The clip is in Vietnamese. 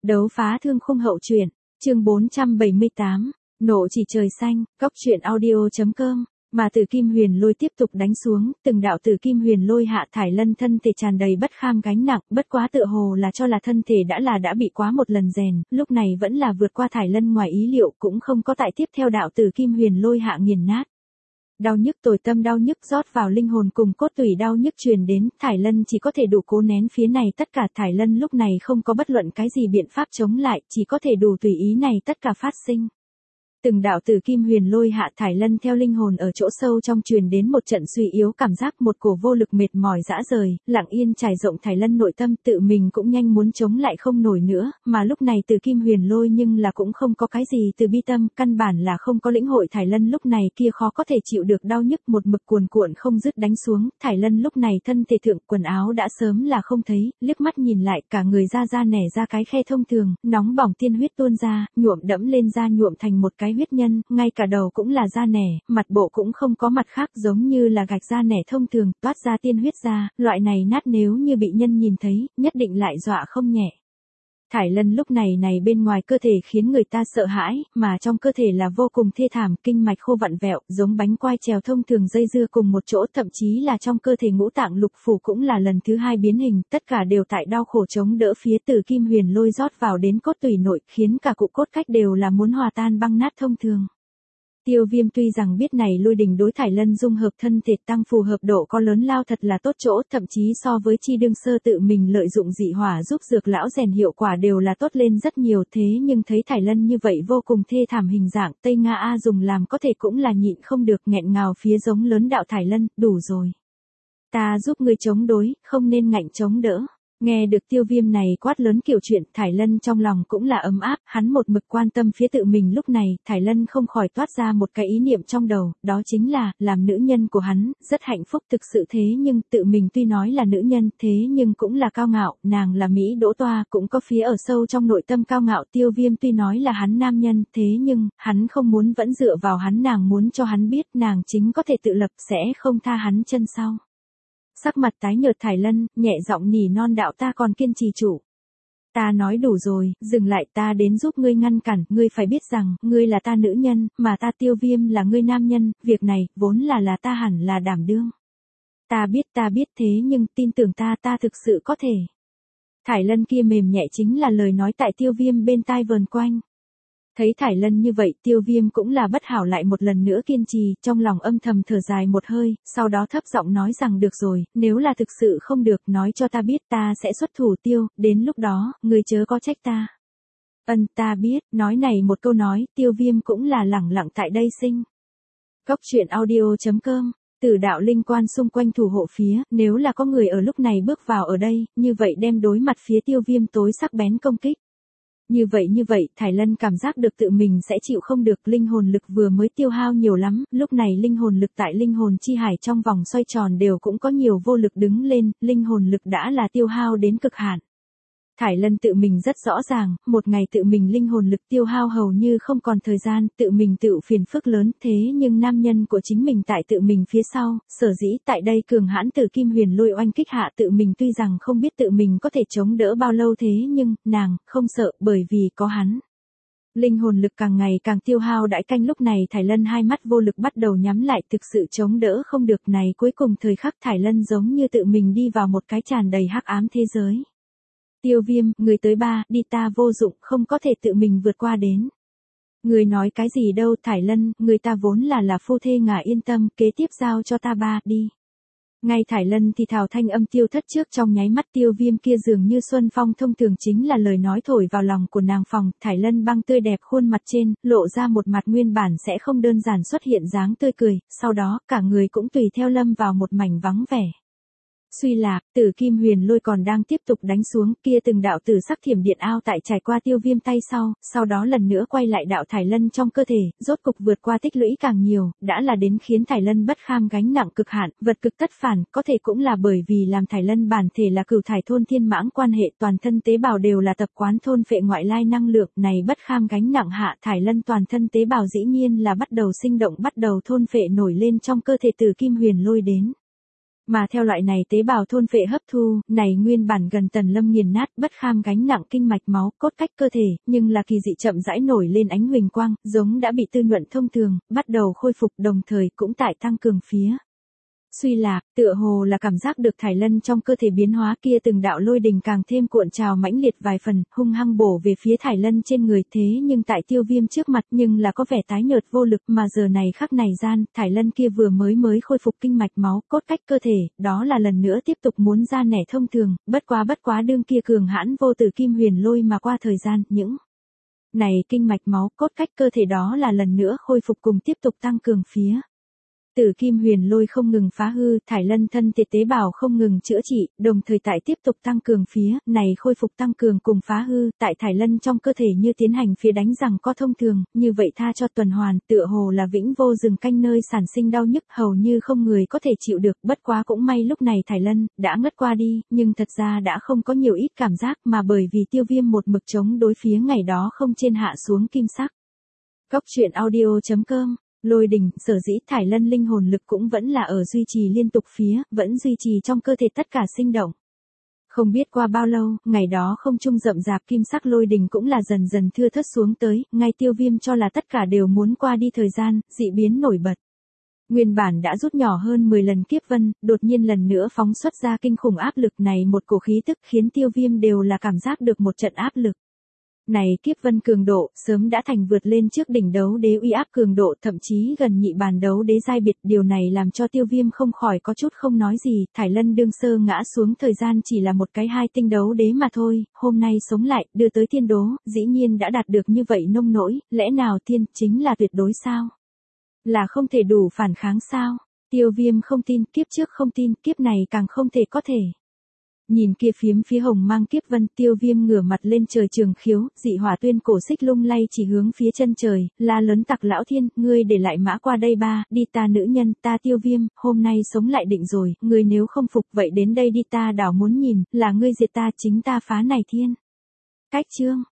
Đấu phá thương khung hậu truyện, chương 478, nộ chỉ trời xanh, góc truyện audio.com. Mà Tử Kim Huyền Lôi tiếp tục đánh xuống, từng đạo Tử Kim Huyền Lôi hạ Thải Lân thân thể tràn đầy bất kham gánh nặng, bất quá tựa hồ là cho là thân thể đã bị quá một lần rèn, lúc này vẫn là vượt qua Thải Lân ngoài ý liệu, cũng không có tại tiếp theo đạo Tử Kim Huyền Lôi hạ nghiền nát. Đau nhức tồi tâm đau nhức rót vào linh hồn cùng cốt tủy đau nhức truyền đến, Thải Lân chỉ có thể đủ cố nén phía này tất cả. Thải Lân lúc này không có bất luận cái gì biện pháp chống lại, chỉ có thể đủ tùy ý này tất cả phát sinh. Từng đạo Tử Kim Huyền Lôi hạ Thải Lân theo linh hồn ở chỗ sâu trong truyền đến một trận suy yếu cảm giác, một cổ vô lực mệt mỏi dã rời, lặng yên trải rộng Thải Lân nội tâm, tự mình cũng nhanh muốn chống lại không nổi nữa, mà lúc này Tử Kim Huyền Lôi nhưng là cũng không có cái gì từ bi tâm, căn bản là không có lĩnh hội Thải Lân lúc này kia khó có thể chịu được đau nhức một mực cuồn cuộn không dứt đánh xuống. Thải Lân lúc này thân thể thượng quần áo đã sớm là không thấy, liếc mắt nhìn lại cả người da nẻ ra cái khe thông thường, nóng bỏng tiên huyết tuôn ra, nhuộm đẫm lên da nhuộm thành một cái huyết nhân, ngay cả đầu cũng là da nẻ, mặt bộ cũng không có mặt khác, giống như là gạch da nẻ thông thường, toát ra tiên huyết ra, loại này nát nếu như bị nhân nhìn thấy, nhất định lại dọa không nhẹ. Thải Lân lúc này bên ngoài cơ thể khiến người ta sợ hãi, mà trong cơ thể là vô cùng thê thảm, kinh mạch khô vặn vẹo, giống bánh quai trèo thông thường dây dưa cùng một chỗ, thậm chí là trong cơ thể ngũ tạng lục phủ cũng là lần thứ hai biến hình, tất cả đều tại đau khổ chống đỡ phía Tử Kim Huyền Lôi rót vào đến cốt tủy nội, khiến cả cụ cốt cách đều là muốn hòa tan băng nát thông thường. Tiêu Viêm tuy rằng biết này lôi đình đối Thải Lân dung hợp thân thể tăng phù hợp độ có lớn lao thật là tốt chỗ, thậm chí so với Chi Đương Sơ tự mình lợi dụng dị hỏa giúp dược lão rèn hiệu quả đều là tốt lên rất nhiều, thế nhưng thấy Thải Lân như vậy vô cùng thê thảm hình dạng, Tây Nga A dùng làm có thể cũng là nhịn không được, nghẹn ngào phía giống lớn đạo Thải Lân, đủ rồi. Ta giúp ngươi chống đối, không nên ngạnh chống đỡ. Nghe được Tiêu Viêm này quát lớn kiểu chuyện, Thải Lân trong lòng cũng là ấm áp, hắn một mực quan tâm phía tự mình lúc này, Thải Lân không khỏi toát ra một cái ý niệm trong đầu, đó chính là, làm nữ nhân của hắn, rất hạnh phúc thực sự, thế nhưng, tự mình tuy nói là nữ nhân, thế nhưng cũng là cao ngạo, nàng là Mỹ Đỗ Toa, cũng có phía ở sâu trong nội tâm cao ngạo. Tiêu Viêm tuy nói là hắn nam nhân, thế nhưng, hắn không muốn vẫn dựa vào hắn, nàng muốn cho hắn biết, nàng chính có thể tự lập, sẽ không tha hắn chân sau. Sắc mặt tái nhợt Thải Lân, nhẹ giọng nỉ non đạo ta còn kiên trì chủ. Ta nói đủ rồi, dừng lại, ta đến giúp ngươi ngăn cản, ngươi phải biết rằng, ngươi là ta nữ nhân, mà ta Tiêu Viêm là ngươi nam nhân, việc này, vốn là ta hẳn là đảm đương. Ta biết thế nhưng, tin tưởng ta thực sự có thể. Thải Lân kia mềm nhẹ chính là lời nói tại Tiêu Viêm bên tai vờn quanh. Thấy Thải Lân như vậy, Tiêu Viêm cũng là bất hảo lại một lần nữa kiên trì, trong lòng âm thầm thở dài một hơi, sau đó thấp giọng nói rằng được rồi, nếu là thực sự không được, nói cho ta biết, ta sẽ xuất thủ Tiêu, đến lúc đó, ngươi chớ có trách ta. Ta biết, nói này một câu nói, Tiêu Viêm cũng là lẳng lặng tại đây sinh. Góc truyện audio.com. Tử đạo linh quan xung quanh thủ hộ phía, nếu là có người ở lúc này bước vào ở đây, như vậy đem đối mặt phía Tiêu Viêm tối sắc bén công kích. Như vậy, Thải Lân cảm giác được tự mình sẽ chịu không được, linh hồn lực vừa mới tiêu hao nhiều lắm, lúc này linh hồn lực tại linh hồn chi hải trong vòng xoay tròn đều cũng có nhiều vô lực đứng lên, linh hồn lực đã là tiêu hao đến cực hạn. Thải Lân tự mình rất rõ ràng, một ngày tự mình linh hồn lực tiêu hao hầu như không còn thời gian, tự mình tự phiền phức lớn, thế nhưng nam nhân của chính mình tại tự mình phía sau, sở dĩ tại đây cường hãn Tử Kim Huyền Lôi oanh kích hạ tự mình tuy rằng không biết tự mình có thể chống đỡ bao lâu, thế nhưng, nàng, không sợ, bởi vì có hắn. Linh hồn lực càng ngày càng tiêu hao đãi canh, lúc này Thải Lân hai mắt vô lực bắt đầu nhắm lại, thực sự chống đỡ không được này, cuối cùng thời khắc Thải Lân giống như tự mình đi vào một cái tràn đầy hắc ám thế giới. Tiêu Viêm, người tới ba, đi, ta vô dụng, không có thể tự mình vượt qua đến. Người nói cái gì đâu Thải Lân, người ta vốn là phu thê ngả yên tâm, kế tiếp giao cho ta ba, đi. Ngay Thải Lân thì thào thanh âm tiêu thất trước, trong nháy mắt Tiêu Viêm kia dường như xuân phong thông thường chính là lời nói thổi vào lòng của nàng phòng, Thải Lân băng tươi đẹp khuôn mặt trên, lộ ra một mặt nguyên bản sẽ không đơn giản xuất hiện dáng tươi cười, sau đó, cả người cũng tùy theo lâm vào một mảnh vắng vẻ. Suy lạc, Tử Kim Huyền Lôi còn đang tiếp tục đánh xuống, kia từng đạo tử sắc thiểm điện ao tại trải qua Tiêu Viêm tay sau đó lần nữa quay lại đạo Thải Lân trong cơ thể, rốt cục vượt qua tích lũy càng nhiều, đã là đến khiến Thải Lân bất kham gánh nặng cực hạn, vật cực tất phản, có thể cũng là bởi vì làm Thải Lân bản thể là cửu thải thôn thiên mãng quan hệ, toàn thân tế bào đều là tập quán thôn phệ ngoại lai năng lượng, này bất kham gánh nặng hạ Thải Lân toàn thân tế bào dĩ nhiên là bắt đầu sinh động, bắt đầu thôn phệ nổi lên trong cơ thể Tử Kim Huyền Lôi đến. Mà theo loại này tế bào thôn phệ hấp thu, này nguyên bản gần Tần Lâm nghiền nát bất kham gánh nặng kinh mạch máu, cốt cách cơ thể, nhưng là kỳ dị chậm rãi nổi lên ánh huỳnh quang, giống đã bị tư nhuận thông thường, bắt đầu khôi phục đồng thời cũng tại tăng cường phía. Suy lạc, tựa hồ là cảm giác được Thải Lân trong cơ thể biến hóa kia từng đạo lôi đình càng thêm cuộn trào mãnh liệt vài phần, hung hăng bổ về phía Thải Lân trên người thế nhưng tại Tiêu Viêm trước mặt nhưng là có vẻ tái nhợt vô lực mà giờ này khắc này gian, Thải Lân kia vừa mới khôi phục kinh mạch máu, cốt cách cơ thể, đó là lần nữa tiếp tục muốn ra nẻ thông thường, bất quá đương kia cường hãn vô tử kim huyền lôi mà qua thời gian, những này kinh mạch máu, cốt cách cơ thể đó là lần nữa khôi phục cùng tiếp tục tăng cường phía. Tử kim huyền lôi không ngừng phá hư, Thải Lân thân thể tế bào không ngừng chữa trị, đồng thời tại tiếp tục tăng cường phía, này khôi phục tăng cường cùng phá hư, tại Thải Lân trong cơ thể như tiến hành phía đánh rằng có thông thường, như vậy tha cho tuần hoàn, tựa hồ là vĩnh vô dừng canh nơi sản sinh đau nhức hầu như không người có thể chịu được, bất quá cũng may lúc này Thải Lân đã ngất qua đi, nhưng thật ra đã không có nhiều ít cảm giác mà bởi vì Tiêu Viêm một mực chống đối phía ngày đó không trên hạ xuống kim sắc. Góc truyện audio.com Lôi đình, sở dĩ Thải Lân linh hồn lực cũng vẫn là ở duy trì liên tục phía, vẫn duy trì trong cơ thể tất cả sinh động. Không biết qua bao lâu, ngày đó không trung rậm rạp kim sắc lôi đình cũng là dần dần thưa thớt xuống tới, ngay Tiêu Viêm cho là tất cả đều muốn qua đi thời gian, dị biến nổi bật. Nguyên bản đã rút nhỏ hơn 10 lần kiếp vân, đột nhiên lần nữa phóng xuất ra kinh khủng áp lực này một cổ khí tức khiến Tiêu Viêm đều là cảm giác được một trận áp lực. Này kiếp vân cường độ, sớm đã thành vượt lên trước đỉnh đấu đế uy áp cường độ thậm chí gần nhị bàn đấu đế giai biệt. Điều này làm cho Tiêu Viêm không khỏi có chút không nói gì, Thải Lân đương sơ ngã xuống thời gian chỉ là một cái 2 tinh đấu đế mà thôi, hôm nay sống lại, đưa tới thiên đố, dĩ nhiên đã đạt được như vậy nông nỗi, lẽ nào thiên chính là tuyệt đối sao? Là không thể đủ phản kháng sao? Tiêu Viêm không tin, kiếp trước không tin, kiếp này càng không thể có thể. Nhìn kia phiếm phía hồng mang kiếp vân, Tiêu Viêm ngửa mặt lên trời trường khiếu, dị hỏa tuyên cổ xích lung lay chỉ hướng phía chân trời, la lớn tặc lão thiên, ngươi để lại mã qua đây ba, đi ta nữ nhân, ta Tiêu Viêm, hôm nay sống lại định rồi, ngươi nếu không phục vậy đến đây đi ta đảo muốn nhìn, là ngươi diệt ta chính ta phá này thiên. Cách chương.